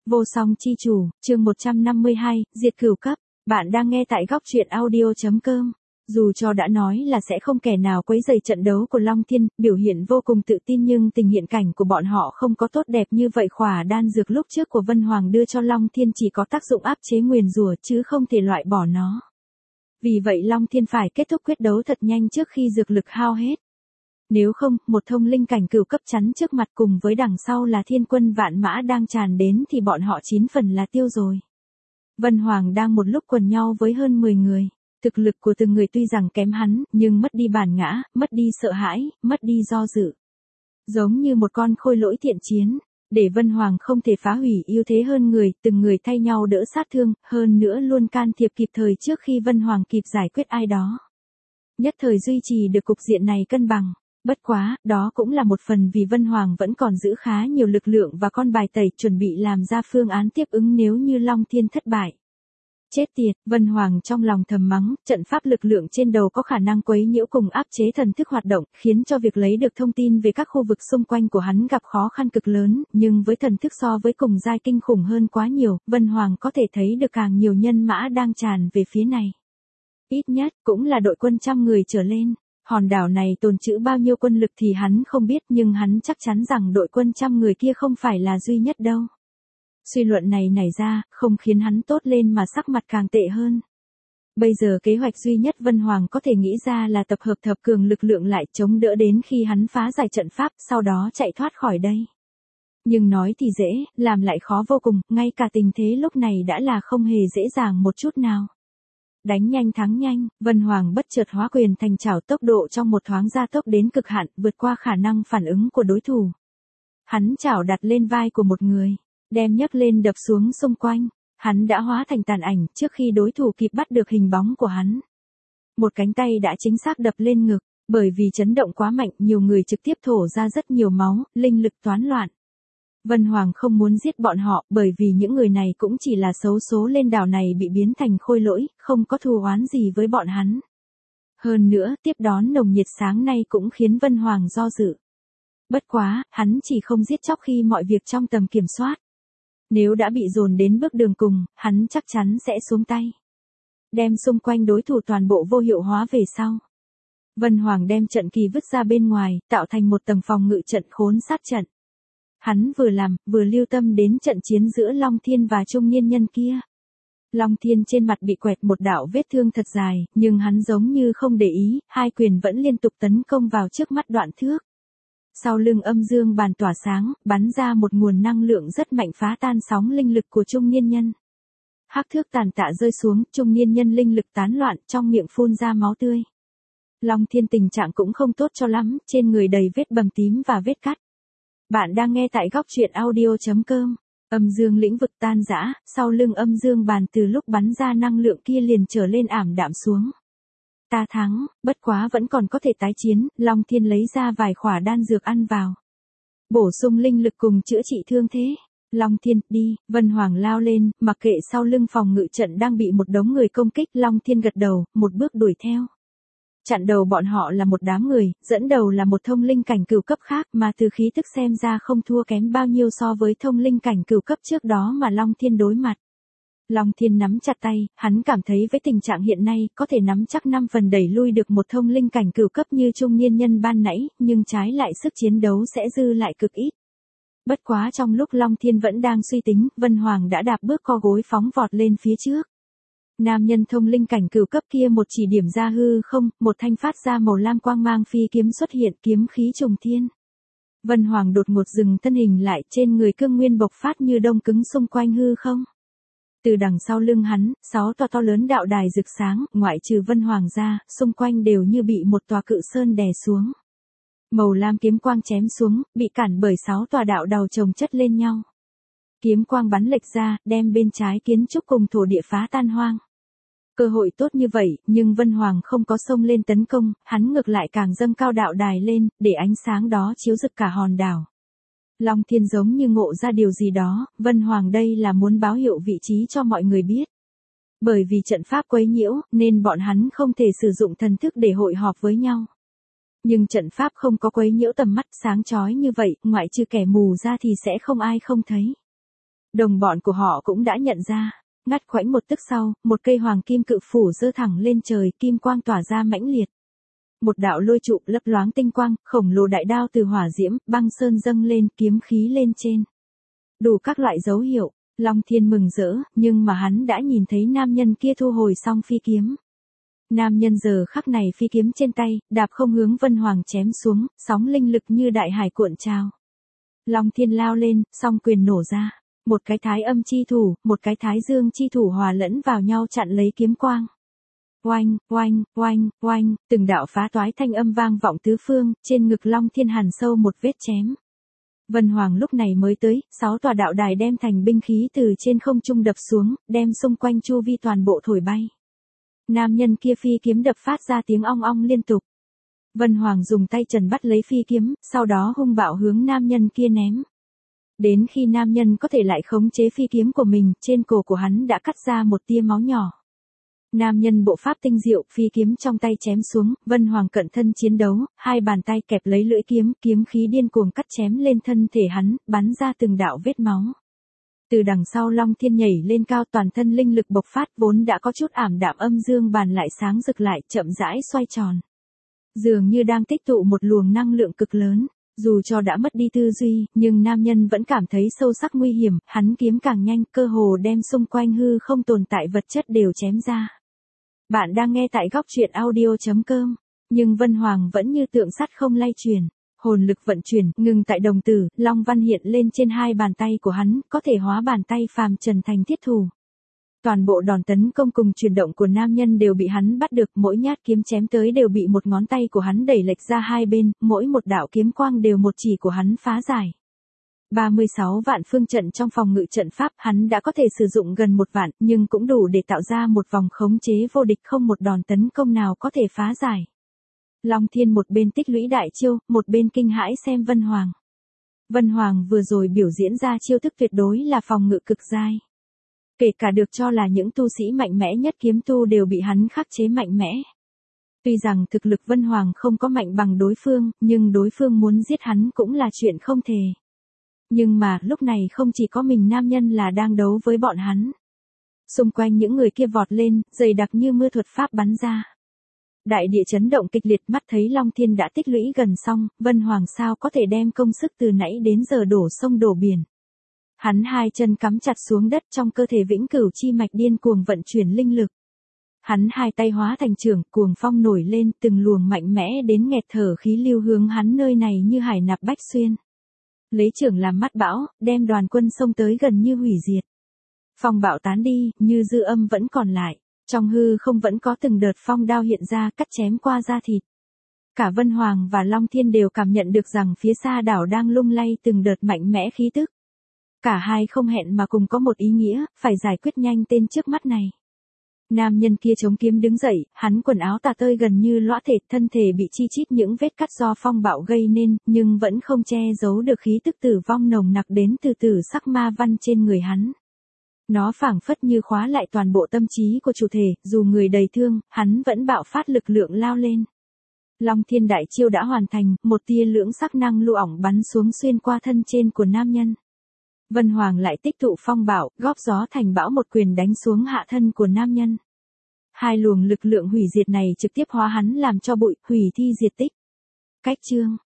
Vô song chi chủ, chương 152, diệt cửu cấp. Bạn đang nghe tại góc truyện audio.com. Dù cho đã nói là sẽ không kẻ nào quấy rầy trận đấu của Long Thiên, biểu hiện vô cùng tự tin nhưng tình hiện cảnh của bọn họ không có tốt đẹp như vậy. Khỏa đan dược lúc trước của Vân Hoàng đưa cho Long Thiên chỉ có tác dụng áp chế nguyền rủa chứ không thể loại bỏ nó. Vì vậy Long Thiên phải kết thúc quyết đấu thật nhanh trước khi dược lực hao hết. Nếu không, một thông linh cảnh cửu cấp chắn trước mặt cùng với đằng sau là thiên quân vạn mã đang tràn đến thì bọn họ 9 phần là tiêu rồi. Vân Hoàng đang một lúc quần nhau với hơn 10 người. Thực lực của từng người tuy rằng kém hắn, nhưng mất đi bản ngã, mất đi sợ hãi, mất đi do dự. Giống như một con khôi lỗi thiện chiến. Để Vân Hoàng không thể phá hủy ưu thế hơn người, từng người thay nhau đỡ sát thương, hơn nữa luôn can thiệp kịp thời trước khi Vân Hoàng kịp giải quyết ai đó. Nhất thời duy trì được cục diện này cân bằng. Bất quá, đó cũng là một phần vì Vân Hoàng vẫn còn giữ khá nhiều lực lượng và con bài tẩy chuẩn bị làm ra phương án tiếp ứng nếu như Long Thiên thất bại. Chết tiệt, Vân Hoàng trong lòng thầm mắng, trận pháp lực lượng trên đầu có khả năng quấy nhiễu cùng áp chế thần thức hoạt động, khiến cho việc lấy được thông tin về các khu vực xung quanh của hắn gặp khó khăn cực lớn, nhưng với thần thức so với cùng giai kinh khủng hơn quá nhiều, Vân Hoàng có thể thấy được càng nhiều nhân mã đang tràn về phía này. Ít nhất, cũng là đội quân 100 người trở lên. Hòn đảo này tồn trữ bao nhiêu quân lực thì hắn không biết nhưng hắn chắc chắn rằng đội quân 100 người kia không phải là duy nhất đâu. Suy luận này nảy ra, không khiến hắn tốt lên mà sắc mặt càng tệ hơn. Bây giờ kế hoạch duy nhất Vân Hoàng có thể nghĩ ra là tập hợp thập cường lực lượng lại chống đỡ đến khi hắn phá giải trận pháp, sau đó chạy thoát khỏi đây. Nhưng nói thì dễ, làm lại khó vô cùng, ngay cả tình thế lúc này đã là không hề dễ dàng một chút nào. Đánh nhanh thắng nhanh, Vân Hoàng bất chợt hóa quyền thành chảo, tốc độ trong một thoáng gia tốc đến cực hạn, vượt qua khả năng phản ứng của đối thủ. Hắn chảo đặt lên vai của một người, đem nhấc lên đập xuống xung quanh. Hắn đã hóa thành tàn ảnh trước khi đối thủ kịp bắt được hình bóng của hắn. Một cánh tay đã chính xác đập lên ngực, bởi vì chấn động quá mạnh, nhiều người trực tiếp thổ ra rất nhiều máu, linh lực toán loạn. Vân Hoàng không muốn giết bọn họ, bởi vì những người này cũng chỉ là xấu số lên đảo này bị biến thành khôi lỗi, không có thù oán gì với bọn hắn. Hơn nữa, tiếp đón nồng nhiệt sáng nay cũng khiến Vân Hoàng do dự. Bất quá, hắn chỉ không giết chóc khi mọi việc trong tầm kiểm soát. Nếu đã bị dồn đến bước đường cùng, hắn chắc chắn sẽ xuống tay. Đem xung quanh đối thủ toàn bộ vô hiệu hóa về sau. Vân Hoàng đem trận kỳ vứt ra bên ngoài, tạo thành một tầng phòng ngự trận khốn sát trận. Hắn vừa làm, vừa lưu tâm đến trận chiến giữa Long Thiên và trung niên nhân kia. Long Thiên trên mặt bị quẹt một đạo vết thương thật dài, nhưng hắn giống như không để ý, hai quyền vẫn liên tục tấn công vào trước mắt Đoạn Thước. Sau lưng âm dương bàn tỏa sáng, bắn ra một nguồn năng lượng rất mạnh phá tan sóng linh lực của trung niên nhân. Hắc thước tàn tạ rơi xuống, trung niên nhân linh lực tán loạn, trong miệng phun ra máu tươi. Long Thiên tình trạng cũng không tốt cho lắm, trên người đầy vết bầm tím và vết cắt. Bạn đang nghe tại góc truyện audio.com. Âm dương lĩnh vực tan rã, sau lưng âm dương bàn từ lúc bắn ra năng lượng kia liền trở lên ảm đạm xuống. Ta thắng, bất quá vẫn còn có thể tái chiến, Long Thiên lấy ra vài khỏa đan dược ăn vào. Bổ sung linh lực cùng chữa trị thương thế. Long Thiên, đi, Vân Hoàng lao lên, mặc kệ sau lưng phòng ngự trận đang bị một đống người công kích, Long Thiên gật đầu, một bước đuổi theo. Chặn đầu bọn họ là một đám người, dẫn đầu là một thông linh cảnh cửu cấp khác mà từ khí tức xem ra không thua kém bao nhiêu so với thông linh cảnh cửu cấp trước đó mà Long Thiên đối mặt. Long Thiên nắm chặt tay, hắn cảm thấy với tình trạng hiện nay có thể nắm chắc 5 phần đẩy lui được một thông linh cảnh cửu cấp như trung niên nhân ban nãy, nhưng trái lại sức chiến đấu sẽ dư lại cực ít. Bất quá trong lúc Long Thiên vẫn đang suy tính, Vân Hoàng đã đạp bước co gối phóng vọt lên phía trước. Nam nhân thông linh cảnh cửu cấp kia một chỉ điểm ra hư không, một thanh phát ra màu lam quang mang phi kiếm xuất hiện, kiếm khí trùng thiên. Vân Hoàng đột ngột dừng thân hình lại, trên người cương nguyên bộc phát như đông cứng xung quanh hư không. Từ đằng sau lưng hắn, 6 tòa to lớn đạo đài rực sáng, ngoại trừ Vân Hoàng ra, xung quanh đều như bị một tòa cự sơn đè xuống. Màu lam kiếm quang chém xuống, bị cản bởi 6 tòa đạo đầu chồng chất lên nhau. Kiếm quang bắn lệch ra, đem bên trái kiến trúc cùng thổ địa phá tan hoang. Cơ hội tốt như vậy, nhưng Vân Hoàng không có xông lên tấn công, hắn ngược lại càng dâng cao đạo đài lên, để ánh sáng đó chiếu rực cả hòn đảo. Long Thiên giống như ngộ ra điều gì đó, Vân Hoàng đây là muốn báo hiệu vị trí cho mọi người biết. Bởi vì trận pháp quấy nhiễu, nên bọn hắn không thể sử dụng thần thức để hội họp với nhau. Nhưng trận pháp không có quấy nhiễu tầm mắt sáng chói như vậy, ngoại trừ kẻ mù ra thì sẽ không ai không thấy. Đồng bọn của họ cũng đã nhận ra. Ngắt khoảnh một tức sau, một cây hoàng kim cự phủ giơ thẳng lên trời, kim quang tỏa ra mãnh liệt. Một đạo lôi trụ lấp loáng tinh quang, khổng lồ đại đao từ hỏa diễm, băng sơn dâng lên, kiếm khí lên trên. Đủ các loại dấu hiệu, Long Thiên mừng rỡ, nhưng mà hắn đã nhìn thấy nam nhân kia thu hồi xong phi kiếm. Nam nhân giờ khắc này phi kiếm trên tay, đạp không hướng Vân Hoàng chém xuống, sóng linh lực như đại hải cuộn trào. Long Thiên lao lên, song quyền nổ ra. Một cái thái âm chi thủ, một cái thái dương chi thủ hòa lẫn vào nhau chặn lấy kiếm quang. Oanh, oanh, oanh, oanh, từng đạo phá toái thanh âm vang vọng tứ phương, trên ngực Long Thiên hằn sâu một vết chém. Vân Hoàng lúc này mới tới, 6 tòa đạo đài đem thành binh khí từ trên không trung đập xuống, đem xung quanh chu vi toàn bộ thổi bay. Nam nhân kia phi kiếm đập phát ra tiếng ong ong liên tục. Vân Hoàng dùng tay trần bắt lấy phi kiếm, sau đó hung bạo hướng nam nhân kia ném. Đến khi nam nhân có thể lại khống chế phi kiếm của mình, trên cổ của hắn đã cắt ra một tia máu nhỏ. Nam nhân bộ pháp tinh diệu, phi kiếm trong tay chém xuống, Vân Hoàng cận thân chiến đấu, hai bàn tay kẹp lấy lưỡi kiếm, kiếm khí điên cuồng cắt chém lên thân thể hắn, bắn ra từng đạo vết máu. Từ đằng sau Long Thiên nhảy lên cao, toàn thân linh lực bộc phát, vốn đã có chút ảm đạm âm dương bàn lại sáng rực lại, chậm rãi xoay tròn. Dường như đang tích tụ một luồng năng lượng cực lớn. Dù cho đã mất đi tư duy, nhưng nam nhân vẫn cảm thấy sâu sắc nguy hiểm, hắn kiếm càng nhanh, cơ hồ đem xung quanh hư không tồn tại vật chất đều chém ra. Bạn đang nghe tại góc truyện audio.com, nhưng Vân Hoàng vẫn như tượng sắt không lay chuyển. Hồn lực vận chuyển, ngừng tại đồng tử, long văn hiện lên trên hai bàn tay của hắn, có thể hóa bàn tay phàm trần thành thiết thủ. Toàn bộ đòn tấn công cùng chuyển động của nam nhân đều bị hắn bắt được, mỗi nhát kiếm chém tới đều bị một ngón tay của hắn đẩy lệch ra hai bên, mỗi một đạo kiếm quang đều một chỉ của hắn phá giải. 36 vạn phương trận trong phòng ngự trận pháp, hắn đã có thể sử dụng gần 1 vạn, nhưng cũng đủ để tạo ra một vòng khống chế vô địch, không một đòn tấn công nào có thể phá giải. Long Thiên một bên tích lũy đại chiêu, một bên kinh hãi xem Vân Hoàng. Vân Hoàng vừa rồi biểu diễn ra chiêu thức tuyệt đối là phòng ngự cực dai. Kể cả được cho là những tu sĩ mạnh mẽ nhất kiếm tu đều bị hắn khắc chế mạnh mẽ. Tuy rằng thực lực Vân Hoàng không có mạnh bằng đối phương, nhưng đối phương muốn giết hắn cũng là chuyện không thể. Nhưng mà, lúc này không chỉ có mình nam nhân là đang đấu với bọn hắn. Xung quanh những người kia vọt lên, dày đặc như mưa thuật pháp bắn ra. Đại địa chấn động kịch liệt, mắt thấy Long Thiên đã tích lũy gần xong, Vân Hoàng sao có thể đem công sức từ nãy đến giờ đổ sông đổ biển. Hắn hai chân cắm chặt xuống đất, trong cơ thể vĩnh cửu chi mạch điên cuồng vận chuyển linh lực. Hắn hai tay hóa thành trường, cuồng phong nổi lên, từng luồng mạnh mẽ đến nghẹt thở khí lưu hướng hắn nơi này như hải nạp bách xuyên. Lấy trường làm mắt bão, đem đoàn quân xông tới gần như hủy diệt. Phong bạo tán đi, như dư âm vẫn còn lại. Trong hư không vẫn có từng đợt phong đao hiện ra, cắt chém qua da thịt. Cả Vân Hoàng và Long Thiên đều cảm nhận được rằng phía xa đảo đang lung lay từng đợt mạnh mẽ khí tức. Cả hai không hẹn mà cùng có một ý nghĩa, phải giải quyết nhanh tên trước mắt này. Nam nhân kia chống kiếm đứng dậy, hắn quần áo tả tơi gần như lõa thể, thân thể bị chi chít những vết cắt do phong bạo gây nên, nhưng vẫn không che giấu được khí tức tử vong nồng nặc đến từ tử sắc ma văn trên người hắn. Nó phảng phất như khóa lại toàn bộ tâm trí của chủ thể, dù người đầy thương, hắn vẫn bạo phát lực lượng lao lên. Long Thiên đại chiêu đã hoàn thành, một tia lưỡng sắc năng lưu ỏng bắn xuống xuyên qua thân trên của nam nhân. Vân Hoàng lại tích tụ phong bạo, góp gió thành bão, một quyền đánh xuống hạ thân của nam nhân. Hai luồng lực lượng hủy diệt này trực tiếp hóa hắn làm cho bụi, hủy thi diệt tích. Cách chương